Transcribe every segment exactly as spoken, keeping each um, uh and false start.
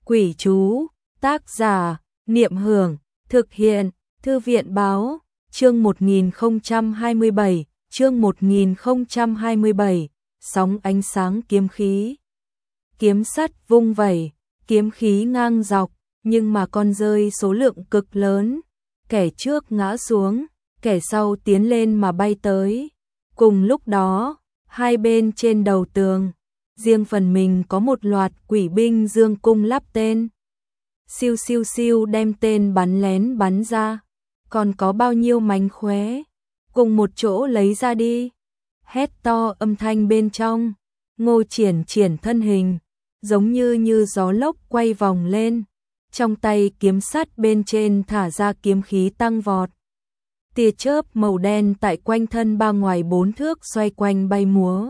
Quỷ chú, tác giả, Niệm Hưởng, thực hiện, Thư viện báo, chương một nghìn không trăm hai mươi bảy, chương một nghìn không trăm hai mươi bảy, sóng ánh sáng kiếm khí. Kiếm sắt vung vẩy, kiếm khí ngang dọc, nhưng mà con rơi số lượng cực lớn, kẻ trước ngã xuống, kẻ sau tiến lên mà bay tới. Cùng lúc đó, hai bên trên đầu tường, riêng phần mình có một loạt quỷ binh dương cung lắp tên. Siêu siêu siêu đem tên bắn lén bắn ra, còn có bao nhiêu mánh khóe, cùng một chỗ lấy ra đi. Hét to âm thanh bên trong, Ngô Triển triển thân hình, giống như như gió lốc quay vòng lên, trong tay kiếm sắt bên trên thả ra kiếm khí tăng vọt. Tia chớp màu đen tại quanh thân ba ngoài bốn thước xoay quanh bay múa.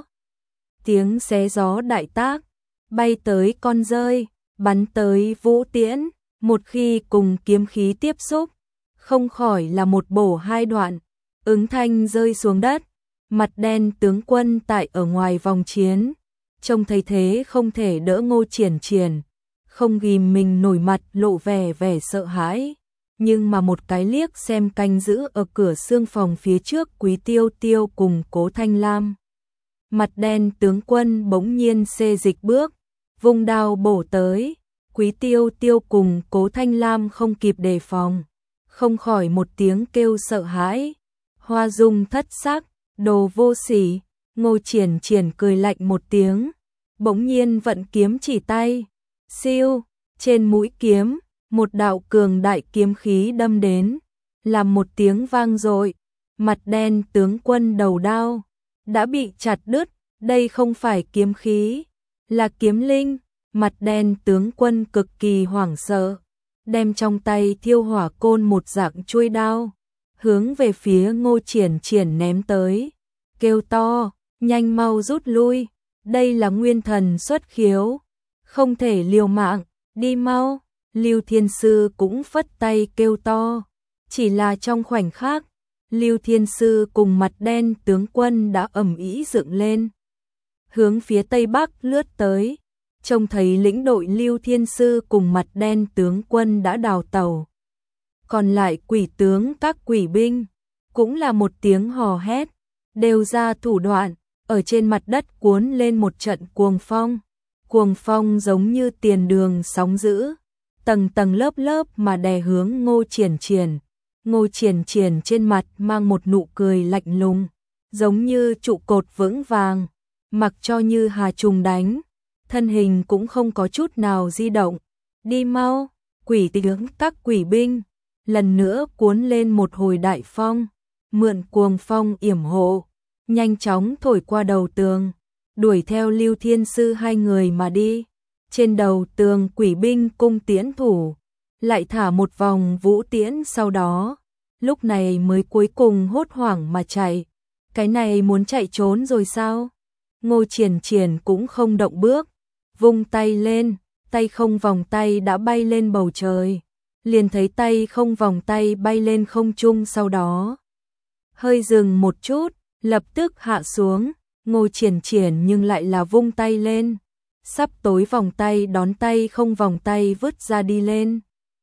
Tiếng xé gió đại tác, bay tới con rơi, bắn tới vũ tiễn, một khi cùng kiếm khí tiếp xúc, không khỏi là một bổ hai đoạn, ứng thanh rơi xuống đất. Mặt đen tướng quân tại ở ngoài vòng chiến, trông thấy thế không thể đỡ Ngô Triển triển, không ghìm mình nổi mặt lộ vẻ vẻ sợ hãi, nhưng mà một cái liếc xem canh giữ ở cửa xương phòng phía trước Quý Tiêu Tiêu cùng Cố Thanh Lam. Mặt đen tướng quân bỗng nhiên xê dịch bước, vung đao bổ tới, Quý Tiêu Tiêu cùng Cố Thanh Lam không kịp đề phòng, không khỏi một tiếng kêu sợ hãi. Hoa Dung thất sắc, đồ vô sỉ. Ngô Triển triển cười lạnh một tiếng, bỗng nhiên vận kiếm chỉ tay, siêu, trên mũi kiếm, một đạo cường đại kiếm khí đâm đến, làm một tiếng vang dội, mặt đen tướng quân đầu đao đã bị chặt đứt. Đây không phải kiếm khí, là kiếm linh. Mặt đen tướng quân cực kỳ hoảng sợ, đem trong tay thiêu hỏa côn một dạng chuôi đao, hướng về phía Ngô Triển triển ném tới, kêu to, nhanh mau rút lui, đây là nguyên thần xuất khiếu, không thể liều mạng, đi mau. Lưu Thiên Sư cũng phất tay kêu to, chỉ là trong khoảnh khắc, Lưu Thiên Sư cùng mặt đen tướng quân đã ầm ĩ dựng lên, hướng phía tây bắc lướt tới. Trông thấy lĩnh đội Lưu Thiên Sư cùng mặt đen tướng quân đã đào tẩu. Còn lại quỷ tướng các quỷ binh, cũng là một tiếng hò hét, đều ra thủ đoạn, ở trên mặt đất cuốn lên một trận cuồng phong. Cuồng phong giống như tiền đường sóng dữ, tầng tầng lớp lớp mà đè hướng Ngô Triển triển. Ngô Triển triển trên mặt mang một nụ cười lạnh lùng, giống như trụ cột vững vàng, mặc cho như hà trùng đánh, thân hình cũng không có chút nào di động. Đi mau, quỷ tướng các quỷ binh, lần nữa cuốn lên một hồi đại phong, mượn cuồng phong yểm hộ, nhanh chóng thổi qua đầu tường, đuổi theo Lưu Thiên Sư hai người mà đi. Trên đầu tường quỷ binh cung tiễn thủ, lại thả một vòng vũ tiễn sau đó, lúc này mới cuối cùng hốt hoảng mà chạy. Cái này muốn chạy trốn rồi sao? Ngô Triển triển cũng không động bước, vung tay lên, tay không vòng tay đã bay lên bầu trời, liền thấy tay không vòng tay bay lên không trung, sau đó hơi dừng một chút, lập tức hạ xuống. Ngô Triển triển nhưng lại là vung tay lên, sắp tối vòng tay đón tay không vòng tay vứt ra đi lên.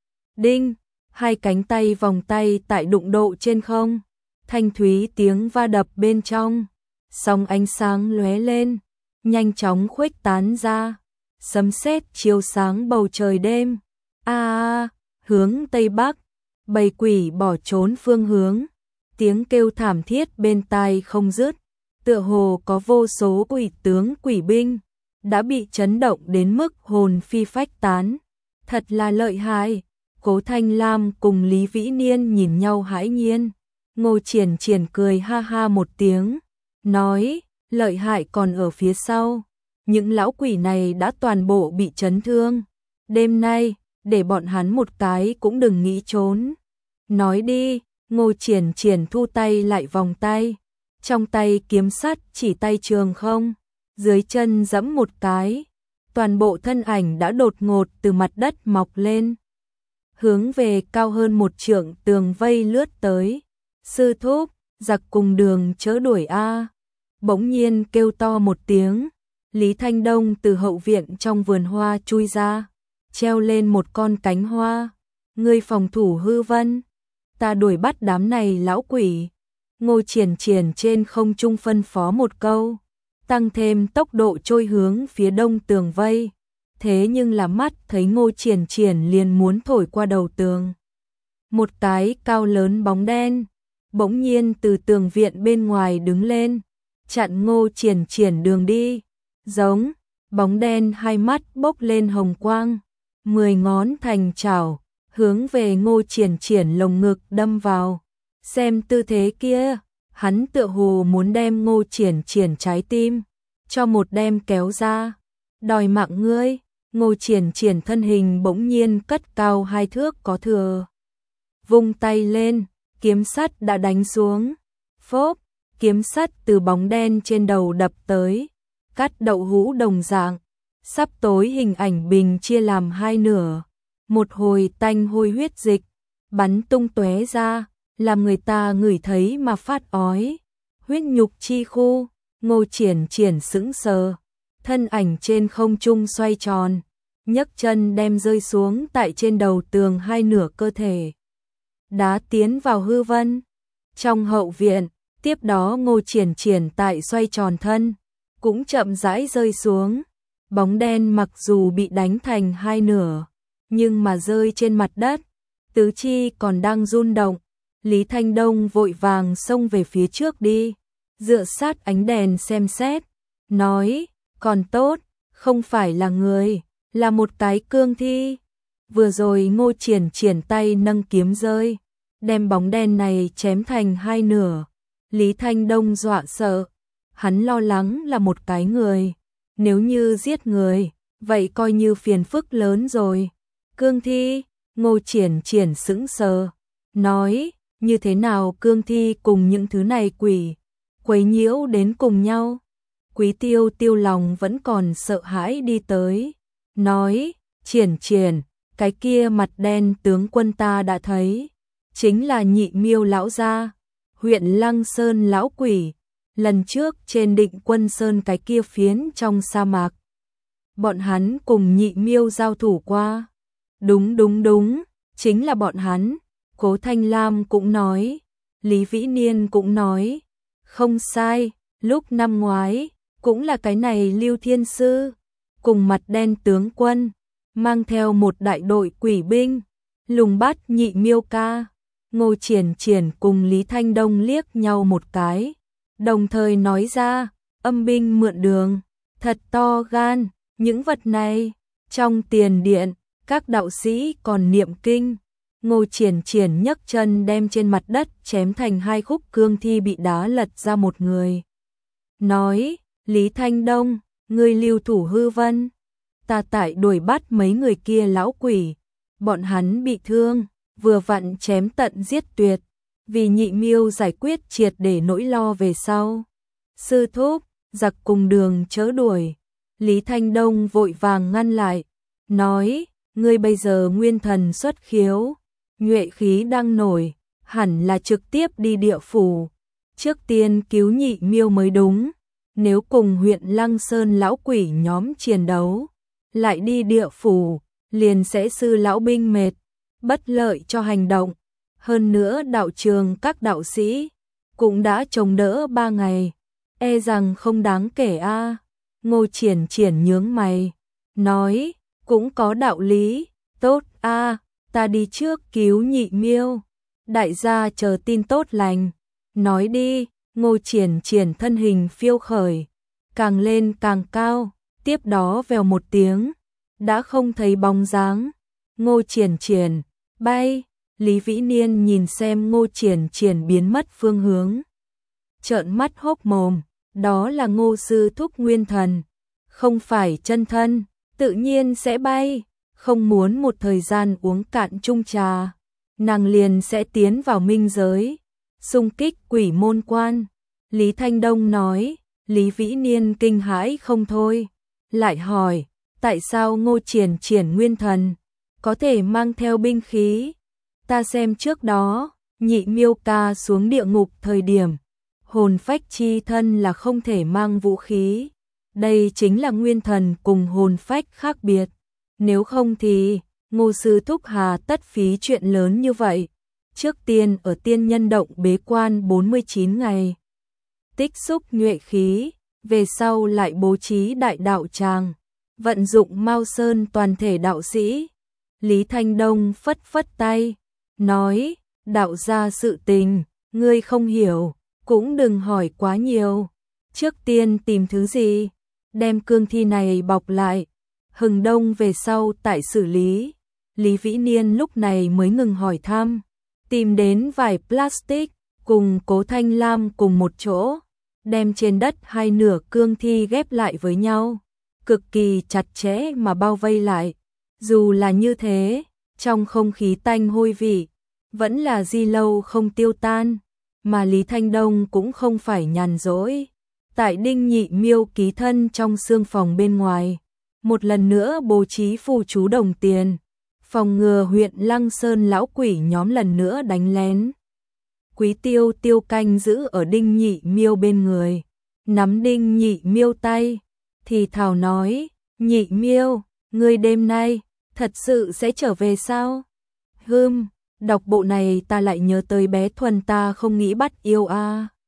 Đinh, hai cánh tay vòng tay tại đụng độ trên không, thanh thúy tiếng va đập bên trong, sóng ánh sáng lóe lên, nhanh chóng khuếch tán ra, sấm sét chiếu sáng bầu trời đêm. A a, hướng tây bắc, bầy quỷ bỏ trốn phương hướng, tiếng kêu thảm thiết bên tai không dứt, tựa hồ có vô số quỷ tướng quỷ binh đã bị chấn động đến mức hồn phi phách tán. Thật là lợi hại. Cố Thanh Lam cùng Lý Vĩ Niên nhìn nhau hãi nhiên. Ngô Triển triển cười ha ha một tiếng, nói, lợi hại còn ở phía sau, những lão quỷ này đã toàn bộ bị chấn thương, đêm nay để bọn hắn một cái cũng đừng nghĩ trốn. Nói đi. Ngô Triển triển thu tay lại vòng tay, trong tay kiếm sắt chỉ tay trường không, dưới chân giẫm một cái, toàn bộ thân ảnh đã đột ngột từ mặt đất mọc lên, hướng về cao hơn một trượng tường vây lướt tới. Sư thúc, giặc cùng đường chớ đuổi a. Bỗng nhiên kêu to một tiếng, Lý Thanh Đông từ hậu viện trong vườn hoa chui ra, treo lên một con cánh hoa. Ngươi phòng thủ hư vân, ta đuổi bắt đám này lão quỷ. Ngô Triển Triển trên không trung phân phó một câu, tăng thêm tốc độ trôi hướng phía đông tường vây. Thế nhưng là mắt thấy Ngô Triển Triển liền muốn thổi qua đầu tường. Một cái cao lớn bóng đen bỗng nhiên từ tường viện bên ngoài đứng lên, chặn Ngô Triển Triển đường đi. Giống, bóng đen hai mắt bốc lên hồng quang, mười ngón thành chảo, hướng về Ngô Triển Triển lồng ngực đâm vào. Xem tư thế kia, hắn tựa hồ muốn đem Ngô Triển Triển trái tim cho một đem kéo ra, đòi mạng ngươi. Ngô Triển Triển thân hình bỗng nhiên cất cao hai thước có thừa, vung tay lên, kiếm sắt đã đánh xuống. Phốp, kiếm sắt từ bóng đen trên đầu đập tới, cắt đậu hũ đồng dạng. Sắp tối hình ảnh bình chia làm hai nửa, một hồi tanh hôi huyết dịch bắn tung tóe ra, làm người ta ngửi thấy mà phát ói. Huyết nhục chi khu. Ngô Triển Triển sững sờ, thân ảnh trên không trung xoay tròn, nhấc chân đem rơi xuống tại trên đầu tường hai nửa cơ thể, đá tiến vào hư vân. Trong hậu viện, tiếp đó Ngô Triển Triển tại xoay tròn thân, cũng chậm rãi rơi xuống. Bóng đen mặc dù bị đánh thành hai nửa, nhưng mà rơi trên mặt đất, tứ chi còn đang run động. Lý Thanh Đông vội vàng xông về phía trước đi, dựa sát ánh đèn xem xét, nói, còn tốt, không phải là người, là một cái cương thi. Vừa rồi Ngô Triển Triển tay nâng kiếm rơi, đem bóng đen này chém thành hai nửa. Lý Thanh Đông dọa sợ, hắn lo lắng là một cái người, nếu như giết người, vậy coi như phiền phức lớn rồi. Cương thi. Ngô Triển Triển sững sờ, nói, như thế nào cương thi cùng những thứ này quỷ quấy nhiễu đến cùng nhau. Quý Tiêu Tiêu lòng vẫn còn sợ hãi đi tới, nói, Triển Triển, cái kia mặt đen tướng quân ta đã thấy, chính là Nhị Miêu lão gia, huyện Lăng Sơn lão quỷ, lần trước trên Định Quân Sơn cái kia phiến trong sa mạc. Bọn hắn cùng Nhị Miêu giao thủ qua. Đúng đúng đúng, chính là bọn hắn. Cố Thanh Lam cũng nói, Lý Vĩ Niên cũng nói, không sai, lúc năm ngoái, cũng là cái này Lưu Thiên Sư, cùng mặt đen tướng quân, mang theo một đại đội quỷ binh, lùng bắt Nhị Miêu ca. Ngô Triển Triển cùng Lý Thanh Đông liếc nhau một cái, đồng thời nói ra, âm binh mượn đường, thật to gan, những vật này, trong tiền điện, các đạo sĩ còn niệm kinh. Ngô Triển Triển nhấc chân đem trên mặt đất chém thành hai khúc cương thi bị đá lật ra một người. Nói, Lý Thanh Đông, ngươi lưu thủ hư vân, ta tại đuổi bắt mấy người kia lão quỷ, bọn hắn bị thương, vừa vặn chém tận giết tuyệt, vì Nhị Miêu giải quyết triệt để nỗi lo về sau. Sư thúc, giặc cùng đường chớ đuổi. Lý Thanh Đông vội vàng ngăn lại, nói, ngươi bây giờ nguyên thần xuất khiếu, nhuệ khí đang nổi, hẳn là trực tiếp đi địa phủ, trước tiên cứu Nhị Miêu mới đúng. Nếu cùng huyện Lăng Sơn lão quỷ nhóm chiến đấu, lại đi địa phủ, liền sẽ sư lão binh mệt, bất lợi cho hành động. Hơn nữa đạo trường các đạo sĩ cũng đã chống đỡ ba ngày, e rằng không đáng kể a. À. Ngô Triển Triển nhướng mày, nói, cũng có đạo lý, tốt a, à, ta đi trước cứu Nhị Miêu, đại gia chờ tin tốt lành. Nói đi. Ngô Triển Triển thân hình phiêu khởi, càng lên càng cao, tiếp đó vèo một tiếng, đã không thấy bóng dáng. Ngô Triển Triển, bay. Lý Vĩ Niên nhìn xem Ngô Triển Triển biến mất phương hướng, trợn mắt hốc mồm, đó là Ngô sư thúc nguyên thần, không phải chân thân, tự nhiên sẽ bay, không muốn một thời gian uống cạn chung trà, nàng liền sẽ tiến vào minh giới, xung kích quỷ môn quan. Lý Thanh Đông nói. Lý Vĩ Niên kinh hãi không thôi, lại hỏi, tại sao Ngô Triển Triển nguyên thần có thể mang theo binh khí? Ta xem trước đó, Nhị Miêu ca xuống địa ngục thời điểm, hồn phách chi thân là không thể mang vũ khí. Đây chính là nguyên thần cùng hồn phách khác biệt. nếu không thì Ngô sư thúc hà tất phí chuyện lớn như vậy. Trước tiên ở Tiên Nhân Động bế quan bốn mươi chín ngày, tích xúc nhuệ khí, về sau lại bố trí đại đạo tràng, vận dụng Mao Sơn toàn thể đạo sĩ. Lý Thanh Đông phất phất tay, nói, đạo gia sự tình, ngươi không hiểu, cũng đừng hỏi quá nhiều. Trước tiên tìm thứ gì, đem cương thi này bọc lại, hừng đông về sau tại xử lý. Lý Vĩ Niên lúc này mới ngừng hỏi thăm, tìm đến vải plastic, cùng Cố Thanh Lam cùng một chỗ, đem trên đất hai nửa cương thi ghép lại với nhau, cực kỳ chặt chẽ mà bao vây lại. Dù là như thế, trong không khí tanh hôi vị, vẫn là di lâu không tiêu tan, mà Lý Thanh Đông cũng không phải nhàn rỗi. Tại Đinh Nhị Miêu ký thân trong xương phòng bên ngoài, một lần nữa bố trí phù chú đồng tiền, phòng ngừa huyện Lăng Sơn lão quỷ nhóm lần nữa đánh lén. Quý Tiêu Tiêu canh giữ ở Đinh Nhị Miêu bên người, nắm Đinh Nhị Miêu tay, thì thào nói, Nhị Miêu, ngươi đêm nay thật sự sẽ trở về sao? Hừm, đọc bộ này ta lại nhớ tới bé Thuần ta không nghĩ bắt yêu a. À.